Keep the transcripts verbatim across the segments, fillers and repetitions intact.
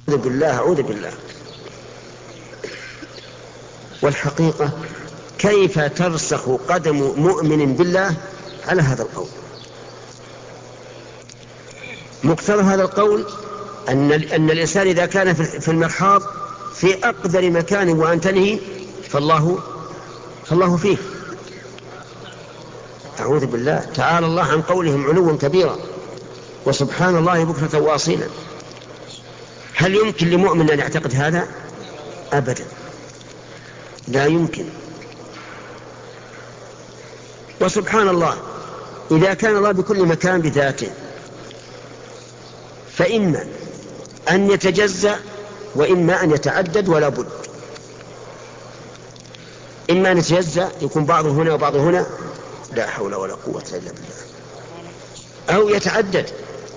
بالله أعوذ بالله. والحقيقة كيف ترسخ قدم مؤمن بالله على هذا القول؟ مقتضى هذا القول أن, أن الإنسان إذا كان في المرحاض في أقدر مكان وأنتنه فالله, فالله فيه. أعوذ بالله، تعالى الله عن قولهم علوا كبيرا، وسبحان الله بكرة واصيلا. هل يمكن لمؤمن أن يعتقد هذا؟ أبدا، لا يمكن. وسبحان الله، إذا كان الله بكل مكان بذاته فإما أن يتجزأ وإما أن يتعدد، ولا بد. إما أن يتجزأ يكون بعضه هنا وبعضه هنا، لا حول ولا قوة إلا بالله، أو يتعدد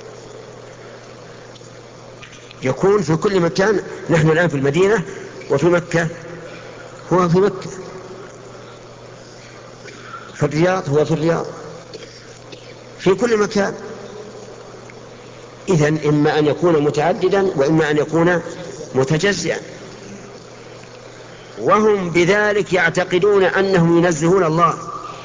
يكون في كل مكان. نحن الآن في المدينة وفي مكة هو في مكة، في الرياض هو في الرياض، في كل مكان. إذن إما أن يكون متعددا وإما أن يكون متجزئا، وهم بذلك يعتقدون أنهم ينزهون الله،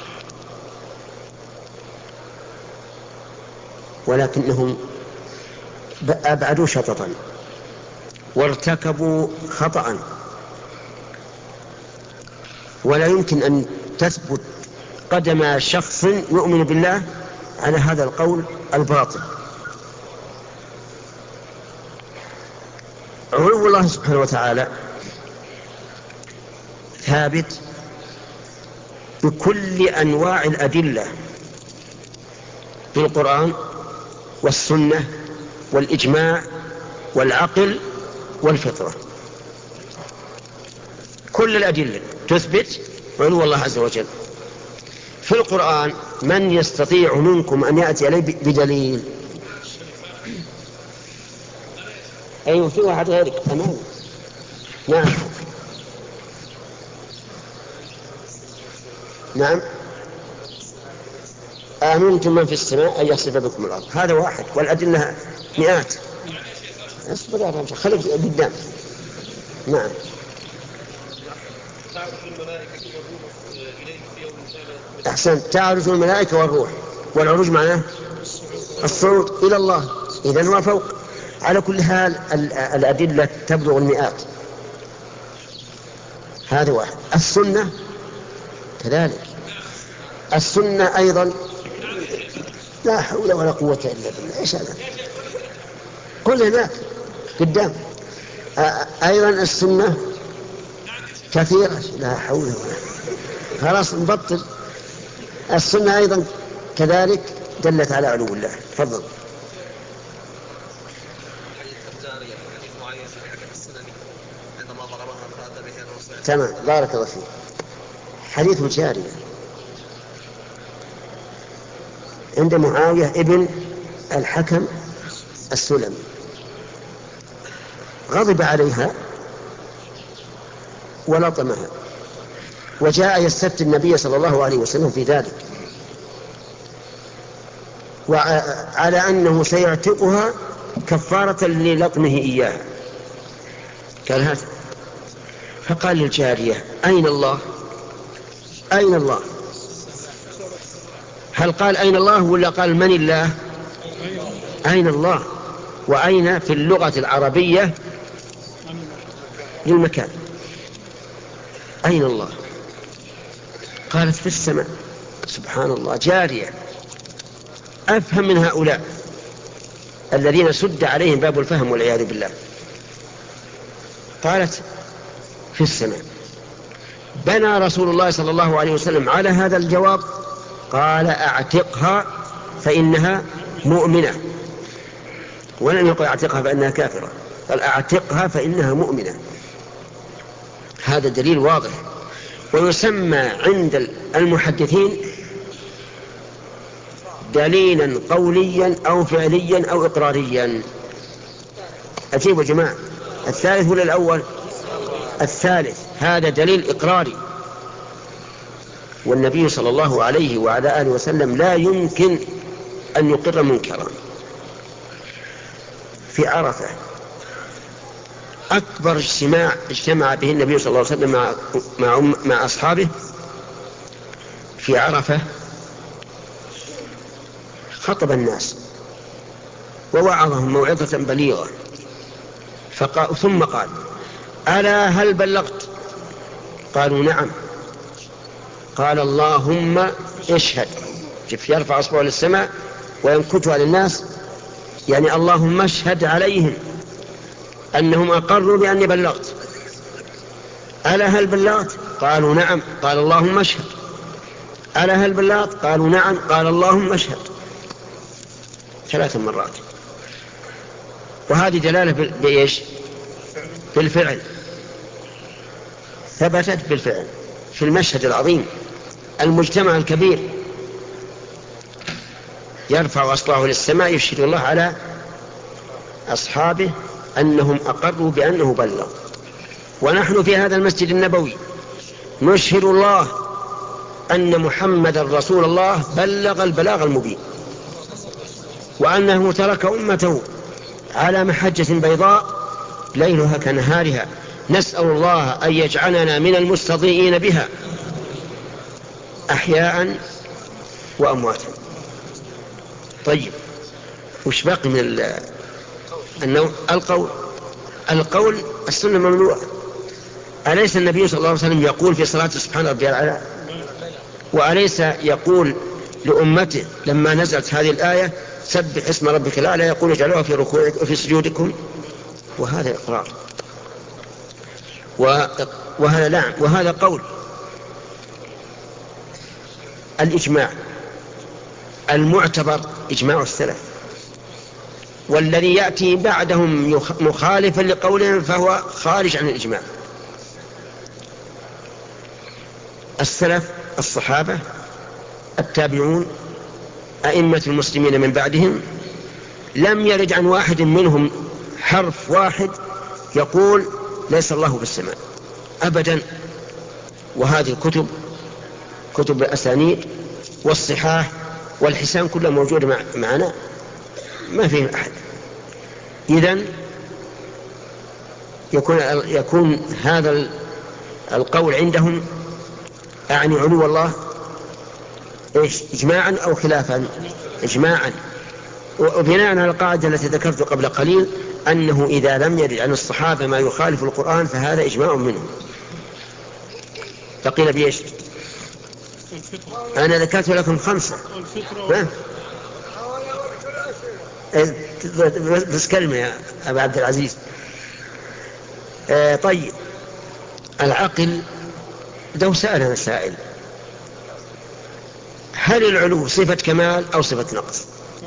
ولكنهم أبعدوا شططا وارتكبوا خطأ. ولا يمكن أن تثبت قدم شخص يؤمن بالله على هذا القول الباطل. علو الله سبحانه وتعالى ثابت بكل أنواع الأدلة في القرآن والسنة والإجماع والعقل والفطرة. كل الأدلة تثبت علو الله عز وجل. في القرآن من يستطيع منكم أن يأتي إليه بدليل؟ أيوة، في واحد غيرك أمام. نعم نعم. آمنتم من في السماء أن يخسف بكم الأرض، هذا واحد، والأدلة مئات. اصبر يا رجل، خليك قدام. نعم. أحسن، تعرج الملائكة والروح، والعروج معناه الصعود إلى الله، إذن هو فوق. على كل حال الأدلة تبلغ المئات. هذا واحد. السنة كذلك، السنة أيضا لا حول ولا قوة إلا بالله. إيش هذا؟ قل هناك قدام. أيضا السنة كثيرة، لا حول ولا قوة. خلاص نبطل. السنة أيضا كذلك دلت على علو الله. تفضل. تمام، بارك الله فيك. حديث الجارية عند معاوية ابن الحكم السلمي، غضب عليها ولطمها، وجاء يستفتي النبي صلى الله عليه وسلم في ذلك، وعلى أنه سيعتقها كفارة للطمه إياها. قال هذا، فقال للجارية: أين الله؟ أين الله؟ هل قال أين الله ولا قال من الله؟ أين الله. وأين في اللغة العربية للمكان. أين الله؟ قالت: في السماء. سبحان الله، جارية أفهم من هؤلاء الذين سد عليهم باب الفهم والعياذ بالله. قالت: في السماء. بنى رسول الله صلى الله عليه وسلم على هذا الجواب، قال: أعتقها فإنها مؤمنة. ولم يقل أعتقها فإنها كافرة، قال: أعتقها فإنها مؤمنة. هذا دليل واضح، ويسمى عند المحدثين دليلا قوليا أو فعليا أو إقراريا. أجيبوا جماعة، الثالث ولا الأول؟ الثالث. هذا دليل إقراري، والنبي صلى الله عليه وعلى آله وسلم لا يمكن أن يقر منكرا. في عرفة أكبر اجتماع اجتمع به النبي صلى الله عليه وسلم مع, مع, مع أصحابه في عرفة، خطب الناس ووعظهم موعظة بليغة، فقال ثم قال: ألا هل بلغت؟ قالوا: نعم. قال: اللهم اشهد. شوف، يرفع أصبعه للسماء وينكتها للناس، يعني اللهم اشهد عليهم أنهم أقروا بأني بلغت. ألا هل بلغت؟ قالوا: نعم. قال: اللهم اشهد. ألا هل بلغت؟ قالوا: نعم. قال: اللهم اشهد. ثلاث مرات. وهذه دلالة بإيش؟ بالفعل، ثبتت بالفعل في المشهد العظيم، المجتمع الكبير يرفع أصبعه للسماء يشهد الله على أصحابه أنهم أقروا بأنه بلغ. ونحن في هذا المسجد النبوي نشهد الله أن محمد رسول الله بلغ البلاغ المبين، وأنه ترك أمته على محجة بيضاء ليلها كنهارها، نسأل الله أن يجعلنا من المستضيئين بها أحياء وأمواتا. طيب، وش باقي من النوع؟ القول. القول السنة ممنوعة. أليس النبي صلى الله عليه وسلم يقول في صلاة سبحان ربي الأعلى؟ وأليس يقول لأمته لما نزلت هذه الآية: سبح اسم ربك الأعلى، يقول: اجعلوها في ركوعكم وفي سجودكم؟ وهذا إقرار، وهذا نعم، وهذا قول. الإجماع المعتبر إجماع السلف، والذي يأتي بعدهم مخالفا لقولهم فهو خارج عن الإجماع. السلف الصحابة التابعون أئمة المسلمين من بعدهم لم يرد عن واحد منهم حرف واحد يقول ليس الله بالسماء أبدا. وهذه الكتب كتب الأسانيد والصحاح والحسان كلها موجودة معنا، ما فيه أحد. إذن يكون, يكون هذا القول عندهم أعني علو الله إيش؟ إجماعا أو خلافا؟ إجماعا. وبناء على القاعدة التي ذكرت قبل قليل أنه إذا لم يرد عن الصحابة ما يخالف القرآن فهذا إجماع منهم. فقيل بإيش؟ أنا ذكرت لكم خمسة. بس كلمة يا أبا عبد العزيز. آه طيب، العقل لو سألنا سائل: هل العلو صفة كمال أو صفة نقص؟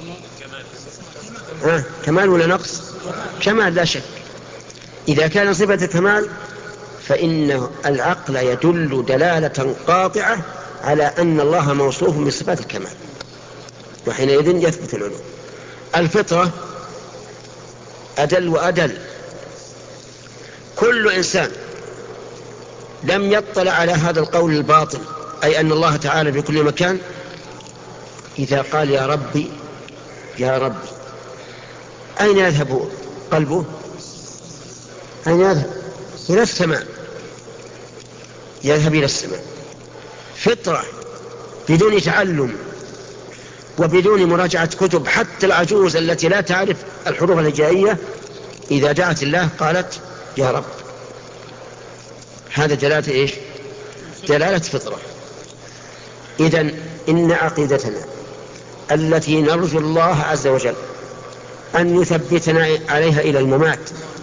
آه كمال ولا نقص؟ كمال لا شك. إذا كان صفة كمال فإن العقل يدل دلالة قاطعة على أن الله موصوف بصفات الكمال، وحينئذ يثبت العلو. الفطرة أدل وأدل. كل إنسان لم يطلع على هذا القول الباطل، أي أن الله تعالى في كل مكان، إذا قال يا ربي يا ربي أين يذهب قلبه؟ أين يذهب؟ إلى السماء، يذهب إلى السماء. فطرة بدون تعلم وبدون مراجعة كتب، حتى العجوز التي لا تعرف الحروف الهجائية إذا دعت الله قالت يا رب. هذا دلالة إيش؟ دلالة فطرة. إذن إن عقيدتنا التي نرجو الله عز وجل أن يثبتنا عليها إلى الممات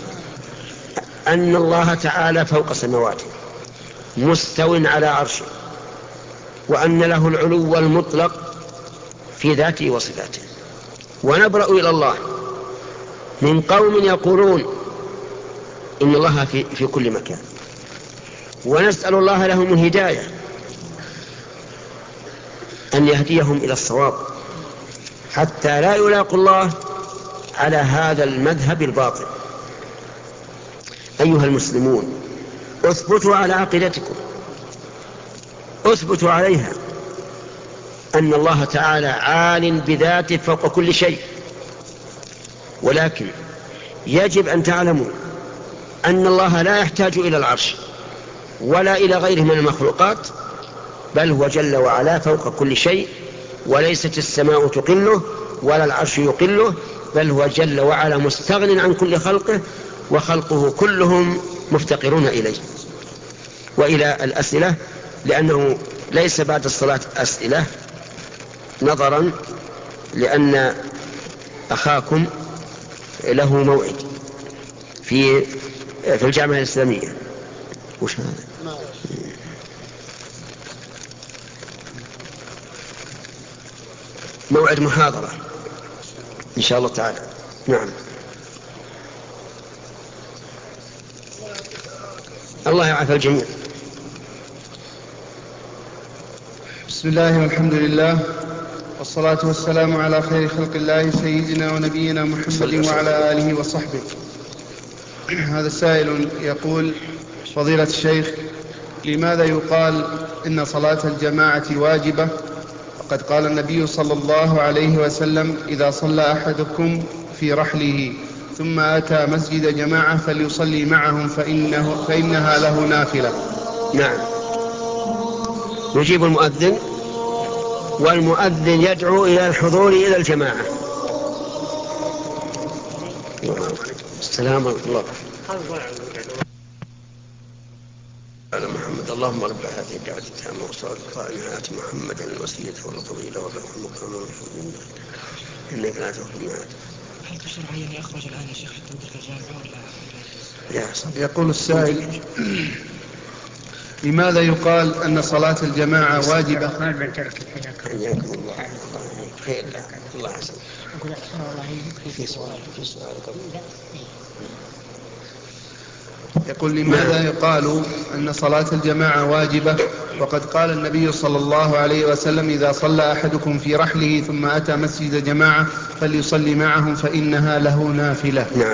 أن الله تعالى فوق سماواته مستو على عرشه، وأن له العلو المطلق في ذاته وصفاته. ونبرأ إلى الله من قوم يقولون إن الله في, في كل مكان، ونسأل الله لهم الهداية أن يهديهم إلى الصواب حتى لا يلاقوا الله على هذا المذهب الباطل. أيها المسلمون، اثبتوا على عقيدتكم، اثبتوا عليها أن الله تعالى عال بذاته فوق كل شيء. ولكن يجب أن تعلموا أن الله لا يحتاج إلى العرش ولا إلى غيره من المخلوقات، بل هو جل وعلا فوق كل شيء، وليست السماء تقله ولا العرش يقله، بل هو جل وعلا مستغن عن كل خلقه، وخلقه كلهم مفتقرون إليه. وإلى الأسئلة، لأنه ليس بعد الصلاة أسئلة، نظرا لأن أخاكم له موعد في في الجامعة الإسلامية. وش هذا؟ موعد محاضرة إن شاء الله تعالى. نعم. الله يعافى الجميع. بسم الله والحمد لله، والصلاة والسلام على خير خلق الله سيدنا ونبينا محمد وعلى آله وصحبه. هذا السائل يقول: فضيلة الشيخ، لماذا يقال إن صلاة الجماعة واجبة، وقد قال النبي صلى الله عليه وسلم: إذا صلى أحدكم في رحله ثم أتى مسجد جماعة فليصلي معهم فإنه فإنها له نافلة؟ نعم. يجيب المؤذن، والمؤذن يدعو إلى الحضور إلى الجماعة. السلام عليكم الله على محمد. اللهم رب هذه الدعوة التامة والصلاة القائمة آت محمدا الوسيلة والفضيلة وبعثه مقاما محمودا إنك لا تخلف الميعاد. هل تشرع أن يخرج الآن يا شيخ حتى يدرك الجامعة ولا لا؟ يقول السائل: لماذا يقال أن صلاة الجماعة واجبة؟ حياكم الله. خير لك. الله حسن. في سؤال في سؤال يقول: لماذا يقال أن صلاة الجماعة واجبة، وقد قال النبي صلى الله عليه وسلم: إذا صلى أحدكم في رحله ثم أتى مسجد جماعة فليصلي معهم فإنها له نافلة؟ نعم.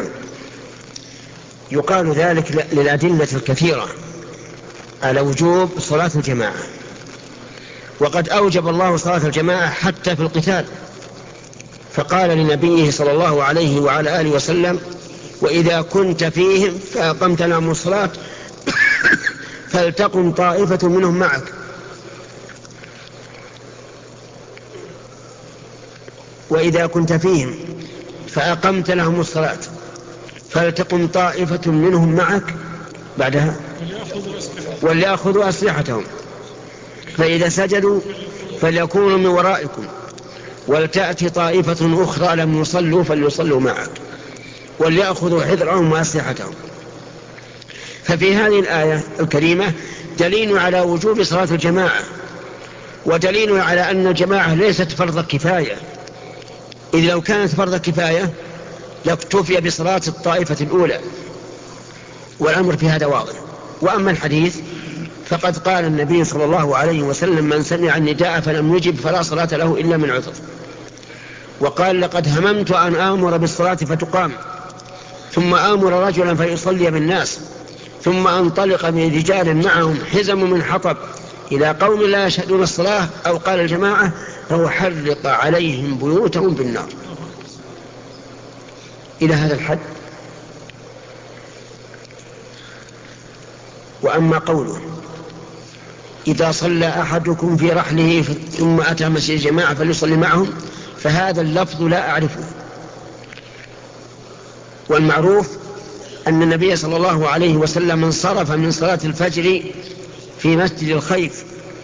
يقال ذلك للأدلة الكثيرة على وجوب صلاة الجماعة، وقد أوجب الله صلاة الجماعة حتى في القتال، فقال لنبيه صلى الله عليه وعلى آله وسلم: وإذا كنت فيهم فأقمت لهم الصلاة فلتقم طائفة منهم معك. وإذا كنت فيهم فأقمت لهم الصلاة فلتقم طائفة منهم معك بعدها وليأخذوا أسلحتهم، فإذا سجدوا فليكونوا من ورائكم، ولتأتي طائفة أخرى لم يصلوا فليصلوا معك، وليأخذوا حذرهم وأسلحتهم. ففي هذه الآية الكريمة دليل على وجوب صلاة الجماعة، ودليل على أن الجماعة ليست فرض كفاية، إذ لو كانت فرض كفاية لاكتفي بصلاة الطائفة الأولى، والأمر في هذا واضح. وأما الحديث فقد قال النبي صلى الله عليه وسلم: من سمع النداء فلم يجب فلا صلاة له إلا من عذر. وقال: لقد هممت أن آمر بالصلاة فتقام، ثم آمر رجلا فيصلي بالناس، ثم أنطلق من رجال معهم حزم من حطب إلى قوم لا يشهدون الصلاة، أو قال الجماعة: فأحرق عليهم بيوتهم بالنار. إلى هذا الحد. وأما قوله: إذا صلى أحدكم في رحله ثم أتى مسجد جماعة فليصلي معهم، فهذا اللفظ لا أعرفه. والمعروف أن النبي صلى الله عليه وسلم انصرف من صلاة الفجر في مسجد الخيف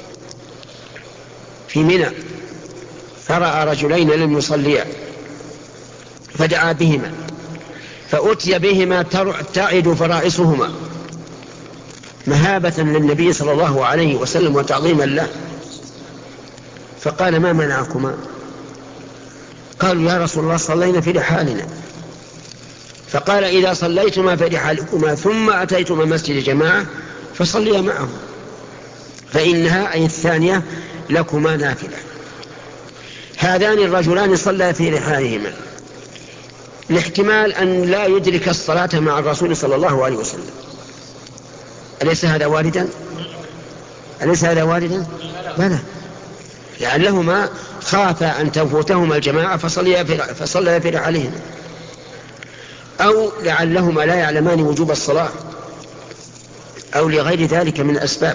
في منى، فرأى رجلين لم يصليا فدعا بهما، فأتي بهما تعد فرائصهما مهابة للنبي صلى الله عليه وسلم وتعظيما له، فقال: ما منعكما؟ قالوا: يا رسول الله صلينا في رحالنا. فقال: إذا صليتما في رحالكما ثم أتيتما مسجد جماعة فصليا معهم، فإنها أي الثانية لكما نافلة. هذان الرجلان صلى في رحالهما لاحتمال أن لا يدرك الصلاة مع الرسول صلى الله عليه وسلم. أليس هذا واردا؟ أليس هذا واردا؟ بلى، لعلهما خاف أن تفوتهما الجماعة فصليا في, فصليا في رحالهما. أو لعلهما لا يعلمان وجوب الصلاة أو لغير ذلك من الأسباب.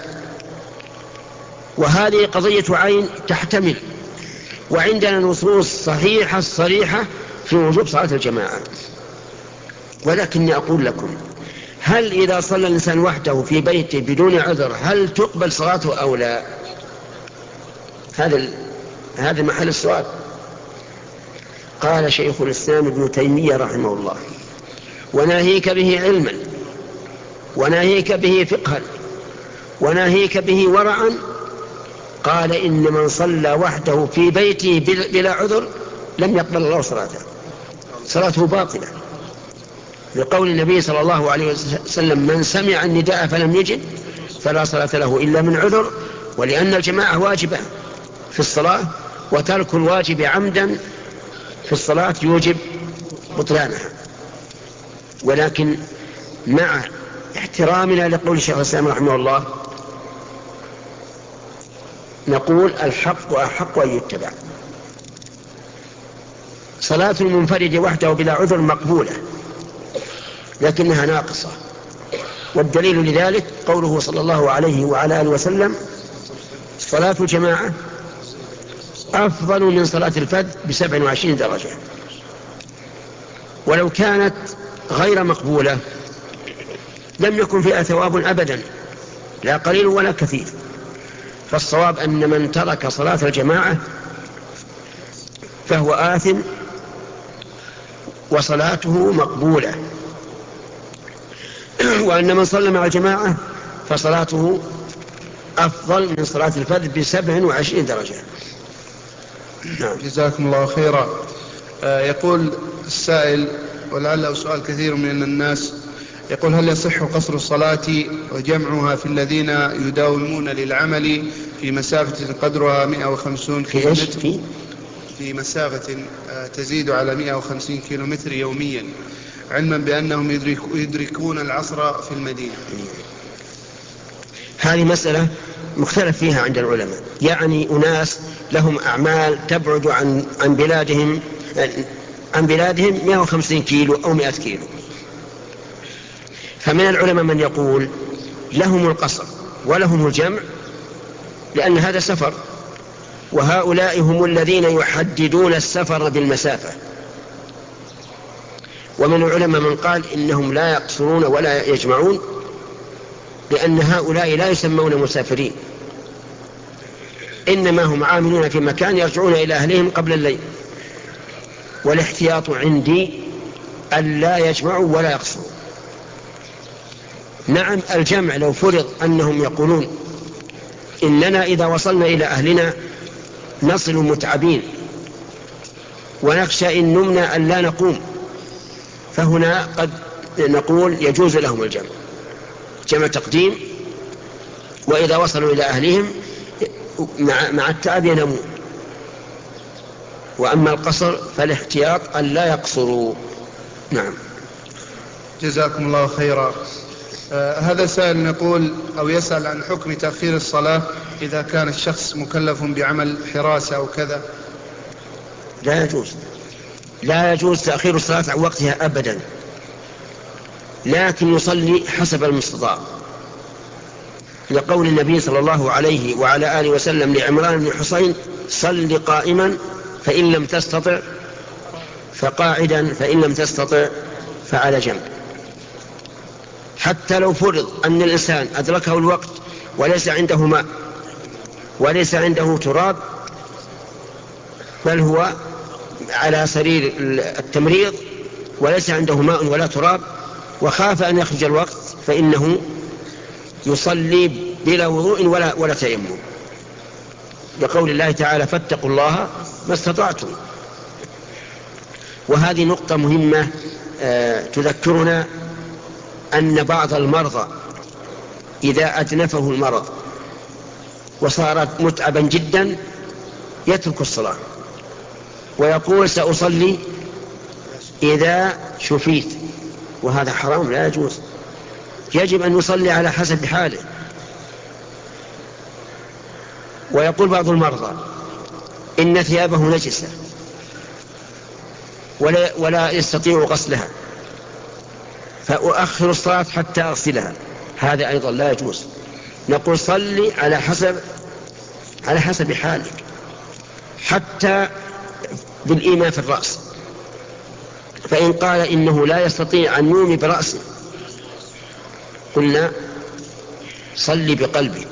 وهذه قضية عين تحتمل، وعندنا نصوص صحيحة صريحة في وجوب صلاة الجماعة. ولكني أقول لكم، هل إذا صلى الإنسان وحده في بيته بدون عذر هل تقبل صلاته أو لا؟ هذا هذا محل السؤال. قال شيخ الإسلام ابن تيمية رحمه الله: وناهيك به علما، وناهيك به فقها، وناهيك به ورعا. قال: إن من صلى وحده في بيته بلا عذر لم يقبل الله صلاته، صلاته باطلة، لقول النبي صلى الله عليه وسلم: من سمع النداء فلم يجب فلا صلاة له إلا من عذر. ولأن الجماعة واجبة في الصلاة، وترك الواجب عمدا في الصلاة يوجب بطلانها. ولكن مع احترامنا لقول الشيخ الإسلام رحمه الله نقول: الحق أحق أن يتبع. صلاة المنفرد وحده بلا عذر مقبولة، لكنها ناقصة. والدليل لذلك قوله صلى الله عليه وعلى آله وسلم: صلاة الجماعة أفضل من صلاة الفذ بسبع وعشرين درجة. ولو كانت غير مقبولة لم يكن فيها ثواب أبدا، لا قليل ولا كثير. فالصواب أن من ترك صلاة الجماعة فهو آثم وصلاته مقبولة، وأن من صلى مع الجماعة فصلاته أفضل من صلاة الفذ بسبع وعشرين درجة. نعم. جزاكم الله خيرا. آه يقول السائل، ولعله سؤال كثير من الناس، يقول: هل يصح قصر الصلاة وجمعها في الذين يداومون للعمل في مسافة قدرها مئة وخمسين كيلومتر، في مسافة تزيد على مئة وخمسين كيلومتر يوميا، علما بأنهم يدركون العصر في المدينة؟ هذه مسألة مختلف فيها عند العلماء. يعني أناس لهم أعمال تبعد عن عن بلادهم عن بلادهم مئة وخمسين كيلو أو مئة كيلو، فمن العلماء من يقول لهم القصر ولهم الجمع، لأن هذا سفر، وهؤلاء هم الذين يحددون السفر بالمسافة. ومن العلماء من قال إنهم لا يقصرون ولا يجمعون، لأن هؤلاء لا يسمون مسافرين، إنما هم عاملون في مكان يرجعون إلى أهلهم قبل الليل. والاحتياط عندي أن لا يجمعوا ولا يقصروا. نعم، الجمع لو فرض أنهم يقولون إننا إذا وصلنا إلى أهلنا نصل متعبين ونخشى إن نمنا أن لا نقوم، فهنا قد نقول يجوز لهم الجمع، جمع تقديم، وإذا وصلوا إلى أهلهم مع, مع التعب ينامون. وأما القصر فالاحتياط أن لا يقصروا. نعم. جزاكم الله خيرا. آه هذا سائل يقول أو يسأل عن حكم تأخير الصلاة إذا كان الشخص مكلف بعمل حراسة أو كذا. لا يجوز، لا يجوز تأخير الصلاة عن وقتها أبدا، لكن يصلي حسب المستطاع، لقول النبي صلى الله عليه وعلى آله وسلم لعمران بن حصين: صل قائما فإن لم تستطع فقاعدا فإن لم تستطع فعلى جنب. حتى لو فرض أن الإنسان أدركه الوقت وليس عنده ماء وليس عنده تراب، بل هو على سرير التمريض وليس عنده ماء ولا تراب وخاف أن يخرج الوقت، فإنه يصلي بلا وضوء ولا, ولا تيمم، لقول الله تعالى: فاتقوا الله ما استطعتم. وهذه نقطة مهمة آه تذكرنا أن بعض المرضى إذا أدنفه المرض وصار متعبا جدا يترك الصلاة ويقول: سأصلي إذا شفيت، وهذا حرام لا يجوز. يجب أن يصلي على حسب حاله. ويقول بعض المرضى: إن ثيابه نجسة ولا, ولا يستطيع غسلها، فأؤخر الصلاة حتى أغسلها، هذا أيضا لا يجوز. نقول صلي على حسب على حسب حالك، حتى بالإيماء في الرأس. فإن قال إنه لا يستطيع أن يومي برأسه قلنا صلي بقلبك،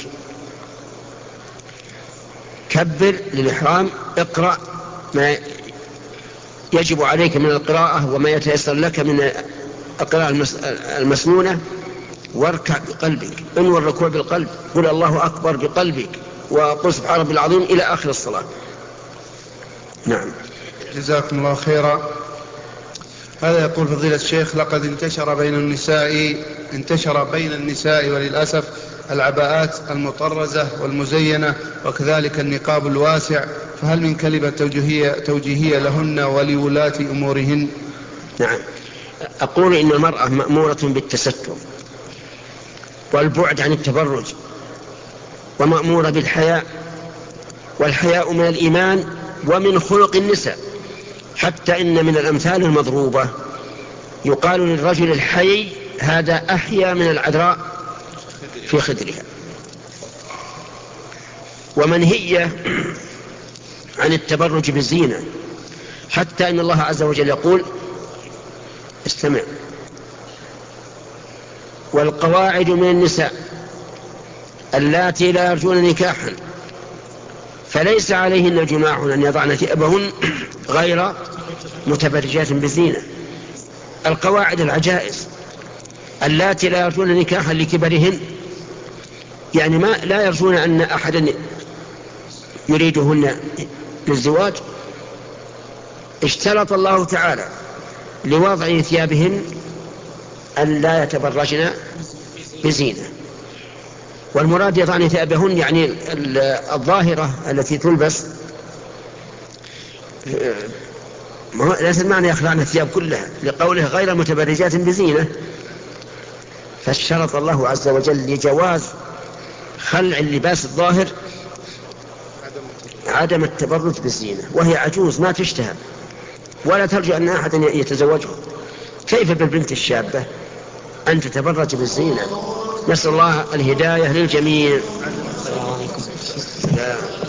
كبر للإحرام، اقرأ ما يجب عليك من القراءة وما يتيسر لك من القراءة المسنونة، واركع بقلبك، انوي الركوع بالقلب، قل الله أكبر بقلبك، وقل سبحان ربي العظيم إلى آخر الصلاة. نعم. جزاكم الله خيرا. هذا يقول فضيلة الشيخ: لقد انتشر بين النساء انتشر بين النساء وللأسف العباءات المطرزة والمزينة، وكذلك النقاب الواسع، فهل من كلمة توجيهية, توجيهية لهن ولولاة أمورهن؟ نعم. أقول إن المرأة مأمورة بالتستر والبعد عن التبرج، ومأمورة بالحياء، والحياء من الإيمان ومن خلق النساء، حتى إن من الأمثال المضروبة يقال للرجل الحي: هذا أحيا من العذراء في خدرها. ومنهية عن التبرج بالزينة، حتى إن الله عز وجل يقول: استمع: والقواعد من النساء اللاتي لا يرجون نكاحا فليس عليهن جناح أن يضعن ثيابهن غير متبرجات بزينة. القواعد العجائز اللاتي لا يرجون نكاحا لكبرهن، يعني ما لا يرجون أن أحدا يريدهن للزواج، اشترط الله تعالى لوضع ثيابهن أن لا يتبرجن بزينة. والمراد يضعن ثيابهن يعني الظاهرة التي تلبس، ليس المعنى يخلعن الثياب كلها، لقوله غير متبرجات بزينة. فاشترط الله عز وجل لجواز خلع اللباس الظاهر عدم التبرج بالزينة، وهي عجوز ما تشتهى ولا ترجو أن أحد يتزوجها، كيف بالبنت الشابة أن تتبرج بالزينة؟ نسأل الله الهداية للجميع.